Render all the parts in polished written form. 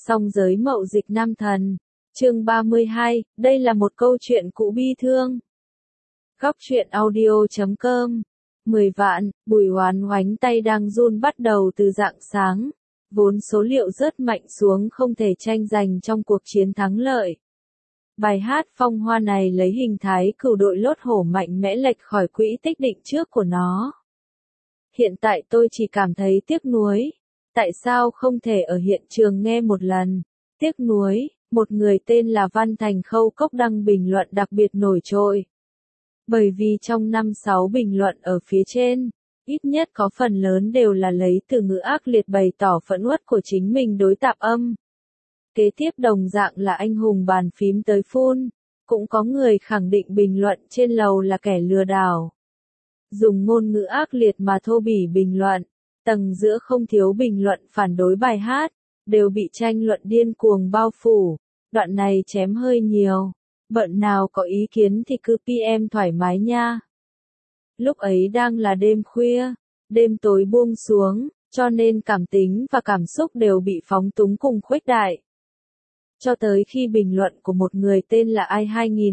Song giới mậu dịch nam thần. Chương 32, đây là một câu chuyện cũ bi thương. Góc truyện audio.com 10 vạn, Bùi Hoán Hoánh tay đang run bắt đầu từ rạng sáng. Vốn số liệu rất mạnh xuống không thể tranh giành trong cuộc chiến thắng lợi. Bài hát Phong Hoa này lấy hình thái cừu đội lốt hổ mạnh mẽ lệch khỏi quỹ tích định trước của nó. Hiện tại tôi chỉ cảm thấy tiếc nuối. Tại sao không thể ở hiện trường nghe một lần? Tiếc nuối, một người tên là Văn Thành Khâu Cốc đăng bình luận đặc biệt nổi trội. Bởi vì trong 5-6 bình luận ở phía trên, ít nhất có phần lớn đều là lấy từ ngữ ác liệt bày tỏ phẫn uất của chính mình đối Tạp Âm. Kế tiếp đồng dạng là anh hùng bàn phím tới phun, cũng có người khẳng định bình luận trên lầu là kẻ lừa đảo. Dùng ngôn ngữ ác liệt mà thô bỉ bình luận, tầng giữa không thiếu bình luận phản đối bài hát, đều bị tranh luận điên cuồng bao phủ, đoạn này chém hơi nhiều, bận nào có ý kiến thì cứ PM thoải mái nha. Lúc ấy đang là đêm khuya, đêm tối buông xuống, cho nên cảm tính và cảm xúc đều bị phóng túng cùng khuếch đại. Cho tới khi bình luận của một người tên là Ai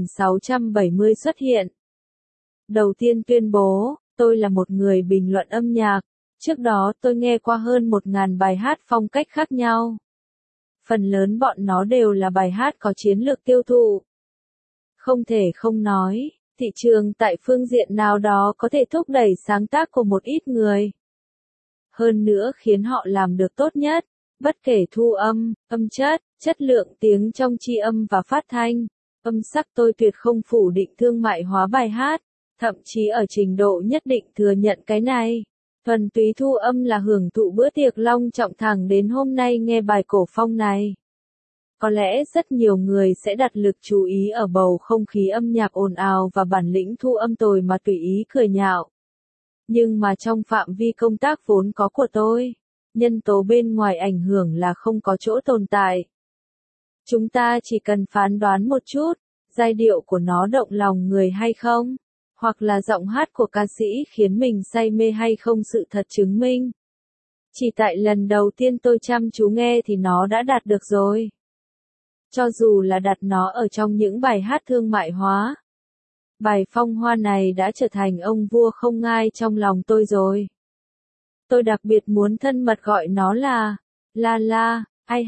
2670 xuất hiện. Đầu tiên tuyên bố, tôi là một người bình luận âm nhạc, trước đó tôi nghe qua hơn 1.000 bài hát phong cách khác nhau. Phần lớn bọn nó đều là bài hát có chiến lược tiêu thụ. Không thể không nói, thị trường tại phương diện nào đó có thể thúc đẩy sáng tác của một ít người. Hơn nữa khiến họ làm được tốt nhất, bất kể thu âm, âm chất, chất lượng tiếng trong chi âm và phát thanh, âm sắc tôi tuyệt không phủ định thương mại hóa bài hát, thậm chí ở trình độ nhất định thừa nhận cái này. Thuần túy thu âm là hưởng thụ bữa tiệc long trọng thẳng đến hôm nay nghe bài cổ phong này. Có lẽ rất nhiều người sẽ đặt lực chú ý ở bầu không khí âm nhạc ồn ào và bản lĩnh thu âm tồi mà tùy ý cười nhạo. Nhưng mà trong phạm vi công tác vốn có của tôi, nhân tố bên ngoài ảnh hưởng là không có chỗ tồn tại. Chúng ta chỉ cần phán đoán một chút, giai điệu của nó động lòng người hay không, hoặc là giọng hát của ca sĩ khiến mình say mê hay không. Sự thật chứng minh. Chỉ tại lần đầu tiên tôi chăm chú nghe thì nó đã đạt được rồi. Cho dù là đặt nó ở trong những bài hát thương mại hóa. Bài Phong Hoa này đã trở thành ông vua không ngai trong lòng tôi rồi. Tôi đặc biệt muốn thân mật gọi nó là La La. Ai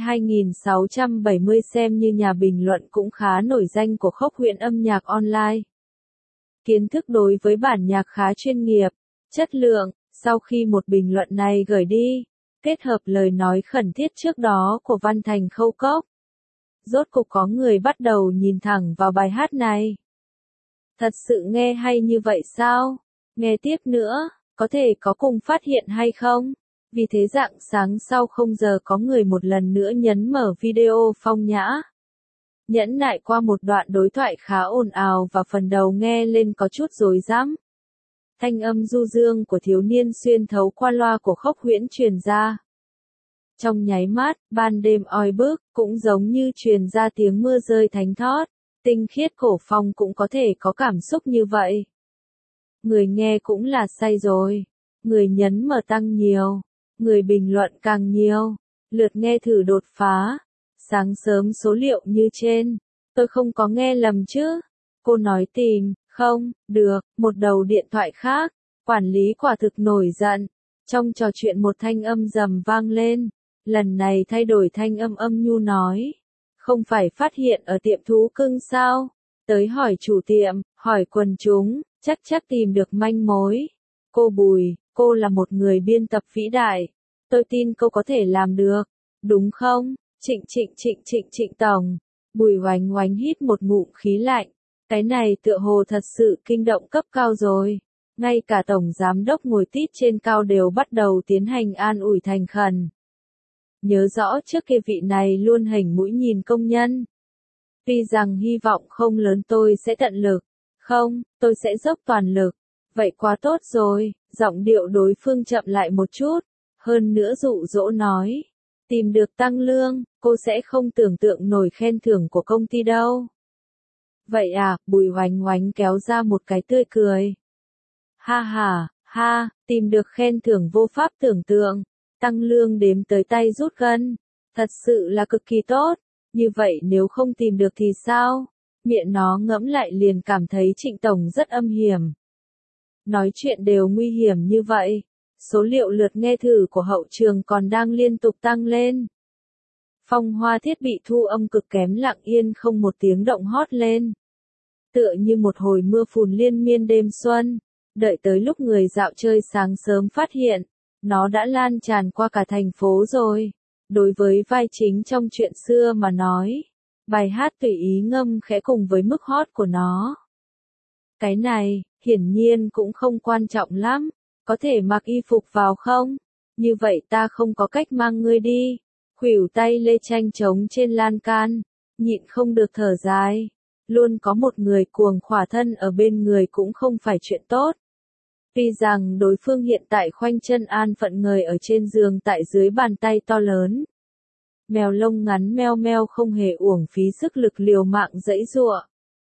2670 xem như nhà bình luận cũng khá nổi danh của Khốc Huyện âm nhạc online. Kiến thức đối với bản nhạc khá chuyên nghiệp, chất lượng, sau khi một bình luận này gửi đi, kết hợp lời nói khẩn thiết trước đó của Văn Thành Khâu Cốc. Rốt cục có người bắt đầu nhìn thẳng vào bài hát này. Thật sự nghe hay như vậy sao? Nghe tiếp nữa, có thể có cùng phát hiện hay không? Vì thế rạng sáng sau 0 giờ có người một lần nữa nhấn mở video phong nhã. Nhẫn nại qua một đoạn đối thoại khá ồn ào và phần đầu nghe lên có chút rối rắm. Thanh âm du dương của thiếu niên xuyên thấu qua loa của Khốc Huyễn truyền ra. Trong nháy mắt, ban đêm oi bức, cũng giống như truyền ra tiếng mưa rơi thánh thót, tinh khiết cổ phong cũng có thể có cảm xúc như vậy. Người nghe cũng là say rồi, người nhấn mở tăng nhiều, người bình luận càng nhiều, lượt nghe thử đột phá. Sáng sớm số liệu như trên, tôi không có nghe lầm chứ? Cô nói tìm, không, được, một đầu điện thoại khác, quản lý quả thực nổi giận. Trong trò chuyện một thanh âm rầm vang lên, lần này thay đổi thanh âm âm nhu nói. Không phải phát hiện ở tiệm thú cưng sao? Tới hỏi chủ tiệm, hỏi quần chúng, chắc tìm được manh mối. Cô Bùi, cô là một người biên tập vĩ đại. Tôi tin cô có thể làm được, đúng không? Trịnh tổng. Bùi Hoánh Hoánh hít một ngụm khí lạnh. Cái này tựa hồ thật sự kinh động cấp cao rồi. Ngay cả tổng giám đốc ngồi tít trên cao đều bắt đầu tiến hành an ủi thành khẩn. Nhớ rõ trước kia vị này luôn hỉnh mũi nhìn công nhân. Tuy rằng hy vọng không lớn tôi sẽ tận lực. Không, tôi sẽ dốc toàn lực. Vậy quá tốt rồi, giọng điệu đối phương chậm lại một chút. Hơn nữa dụ dỗ nói. Tìm được tăng lương, cô sẽ không tưởng tượng nổi khen thưởng của công ty đâu. Vậy à, Bùi Hoánh Hoánh kéo ra một cái tươi cười. Ha, tìm được khen thưởng vô pháp tưởng tượng, tăng lương đếm tới tay rút gân, Thật sự là cực kỳ tốt, như vậy nếu không tìm được thì sao? Miệng nó ngẫm lại liền cảm thấy Trịnh Tổng rất âm hiểm. Nói chuyện đều nguy hiểm như vậy, số liệu lượt nghe thử của hậu trường còn đang liên tục tăng lên. Phong hoa thiết bị thu âm cực kém lặng yên không một tiếng động hót lên. Tựa như một hồi mưa phùn liên miên đêm xuân, đợi tới lúc người dạo chơi sáng sớm phát hiện, nó đã lan tràn qua cả thành phố rồi. Đối với vai chính trong chuyện xưa mà nói, bài hát tùy ý ngâm khẽ cùng với mức hot của nó. Cái này, hiển nhiên cũng không quan trọng lắm, có thể mặc y phục vào không? Như vậy ta không có cách mang ngươi đi. Khuỷu tay Lê Tranh trống trên lan can, nhịn không được thở dài. Luôn có một người cuồng khỏa thân ở bên người cũng không phải chuyện tốt. Tuy rằng đối phương hiện tại khoanh chân an phận người ở trên giường tại dưới bàn tay to lớn. Mèo lông ngắn meo meo không hề uổng phí sức lực liều mạng giãy giụa,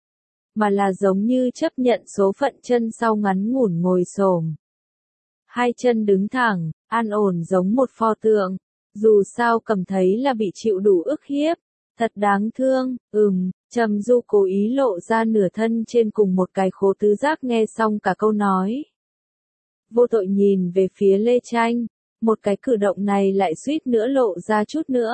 mà là giống như chấp nhận số phận chân sau ngắn ngủn ngồi xổm. Hai chân đứng thẳng, an ổn giống một pho tượng, dù sao cầm thấy là bị chịu đủ ức hiếp. Thật đáng thương, Trầm Du cố ý lộ ra nửa thân trên cùng một cái khố tứ giác nghe xong cả câu nói. Vô tội nhìn về phía Lê Tranh, một cái cử động này lại suýt nữa lộ ra chút nữa.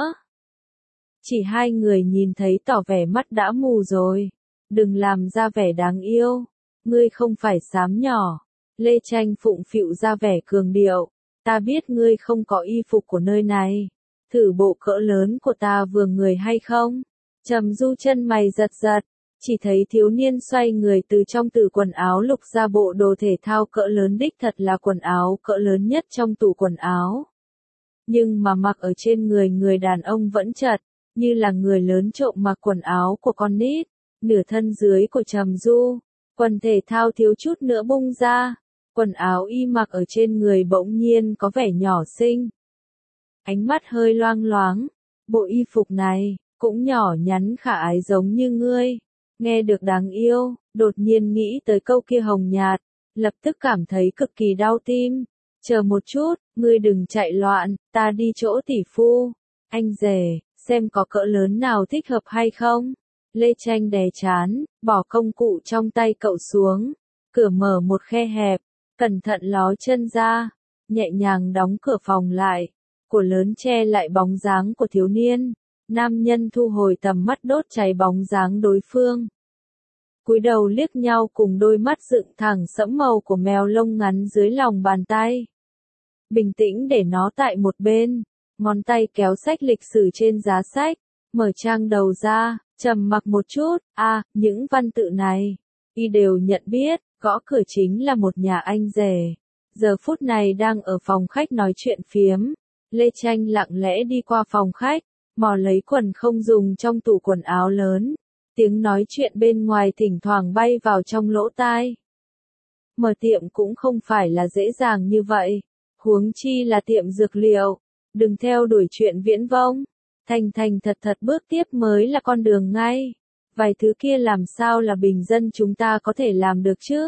Chỉ hai người nhìn thấy tỏ vẻ mắt đã mù rồi. Đừng làm ra vẻ đáng yêu. Ngươi không phải xám nhỏ. Lê Tranh phụng phịu ra vẻ cường điệu. Ta biết ngươi không có y phục của nơi này. Thử bộ cỡ lớn của ta vừa người hay không? Trầm Du chân mày giật giật. Chỉ thấy thiếu niên xoay người từ trong tủ quần áo lục ra bộ đồ thể thao cỡ lớn, đích thật là quần áo cỡ lớn nhất trong tủ quần áo. Nhưng mà mặc ở trên người người đàn ông vẫn chật, như là người lớn trộm mặc quần áo của con nít. Nửa thân dưới của Trầm Du, quần thể thao thiếu chút nữa bung ra, quần áo y mặc ở trên người bỗng nhiên có vẻ nhỏ xinh. Ánh mắt hơi loang loáng, bộ y phục này, cũng nhỏ nhắn khả ái giống như ngươi. Nghe được đáng yêu, đột nhiên nghĩ tới câu kia hồng nhạt, lập tức cảm thấy cực kỳ đau tim. Chờ một chút, ngươi đừng chạy loạn, ta đi chỗ tỷ phu. Anh rể, xem có cỡ lớn nào thích hợp hay không? Lê Tranh đè chán, bỏ công cụ trong tay cậu xuống. Cửa mở một khe hẹp, cẩn thận ló chân ra, nhẹ nhàng đóng cửa phòng lại. Của lớn che lại bóng dáng của thiếu niên. Nam nhân thu hồi tầm mắt đốt cháy bóng dáng đối phương. Cúi đầu liếc nhau cùng đôi mắt dựng thẳng sẫm màu của mèo lông ngắn dưới lòng bàn tay. Bình tĩnh để nó tại một bên, ngón tay kéo sách lịch sử trên giá sách, mở trang đầu ra, trầm mặc một chút, những văn tự này, y đều nhận biết, gõ cửa chính là một nhà anh rể. Giờ phút này đang ở phòng khách nói chuyện phiếm, Lê Tranh lặng lẽ đi qua phòng khách, mò lấy quần không dùng trong tủ quần áo lớn. Tiếng nói chuyện bên ngoài thỉnh thoảng bay vào trong lỗ tai. Mở tiệm cũng không phải là dễ dàng như vậy, huống chi là tiệm dược liệu. Đừng theo đuổi chuyện viễn vông, thành thành thật thật bước tiếp mới là con đường ngay. Vài thứ kia làm sao là bình dân chúng ta có thể làm được chứ?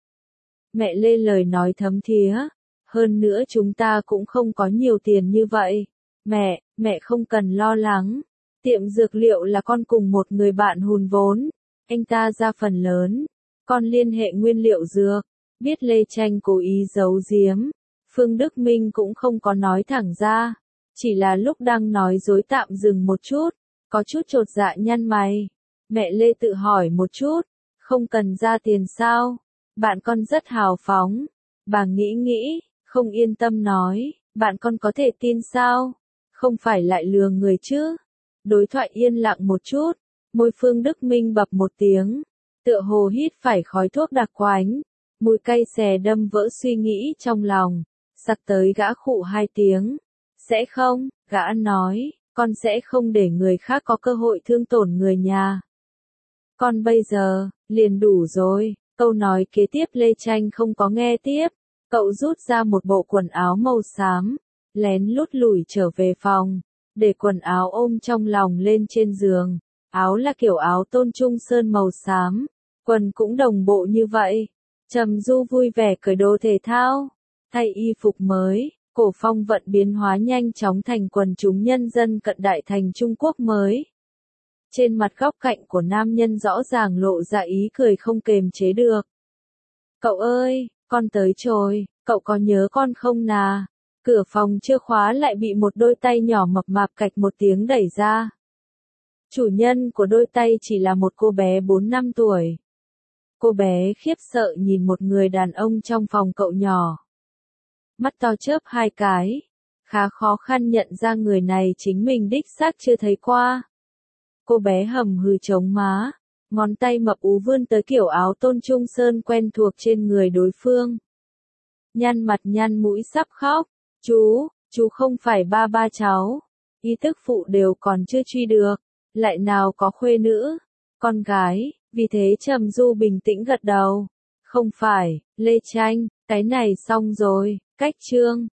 Mẹ Lê lời nói thấm thía, hơn nữa chúng ta cũng không có nhiều tiền như vậy. Mẹ không cần lo lắng. Tiệm dược liệu là con cùng một người bạn hùn vốn, anh ta ra phần lớn, con liên hệ nguyên liệu dược. Biết Lê Tranh cố ý giấu giếm, Phương Đức Minh cũng không có nói thẳng ra, chỉ là lúc đang nói dối tạm dừng một chút, có chút chột dạ nhăn mày. Mẹ Lê tự hỏi một chút, không cần ra tiền sao? Bạn con rất hào phóng. Bà nghĩ, không yên tâm nói, bạn con có thể tin sao? Không phải lại lừa người chứ? Đối thoại yên lặng một chút, môi Phương Đức Minh bập một tiếng, tựa hồ hít phải khói thuốc đặc quánh, mùi cay xè đâm vỡ suy nghĩ trong lòng, sặc tới gã khụ hai tiếng. Sẽ không, gã nói, con sẽ không để người khác có cơ hội thương tổn người nhà. Con bây giờ, liền đủ rồi. Câu nói kế tiếp Lê Tranh không có nghe tiếp, cậu rút ra một bộ quần áo màu xám, lén lút lủi trở về phòng. Để quần áo ôm trong lòng lên trên giường, áo là kiểu áo tôn trung sơn màu xám, quần cũng đồng bộ như vậy. Trầm Du vui vẻ cởi đồ thể thao, thay y phục mới, Cổ phong vận biến hóa nhanh chóng thành quần chúng nhân dân cận đại thành Trung Quốc mới. Trên mặt góc cạnh của nam nhân rõ ràng lộ ra ý cười không kềm chế được. Cậu ơi, con tới rồi, cậu có nhớ con không nà? Cửa phòng chưa khóa lại bị một đôi tay nhỏ mập mạp cạch một tiếng đẩy ra. Chủ nhân của đôi tay chỉ là một cô bé 4-5 tuổi. Cô bé khiếp sợ nhìn một người đàn ông trong phòng cậu nhỏ. Mắt to chớp 2 cái. Khá khó khăn nhận ra người này chính mình đích xác chưa thấy qua. Cô bé hầm hừ chống má. Ngón tay mập ú vươn tới kiểu áo tôn trung sơn quen thuộc trên người đối phương. Nhăn mặt nhăn mũi sắp khóc. Chú không phải ba cháu. Ý thức phụ đều còn chưa truy được. Lại nào có khuê nữ, con gái, vì thế Trầm Du bình tĩnh gật đầu. Không phải, Lê Tranh, cái này xong rồi, cách chương.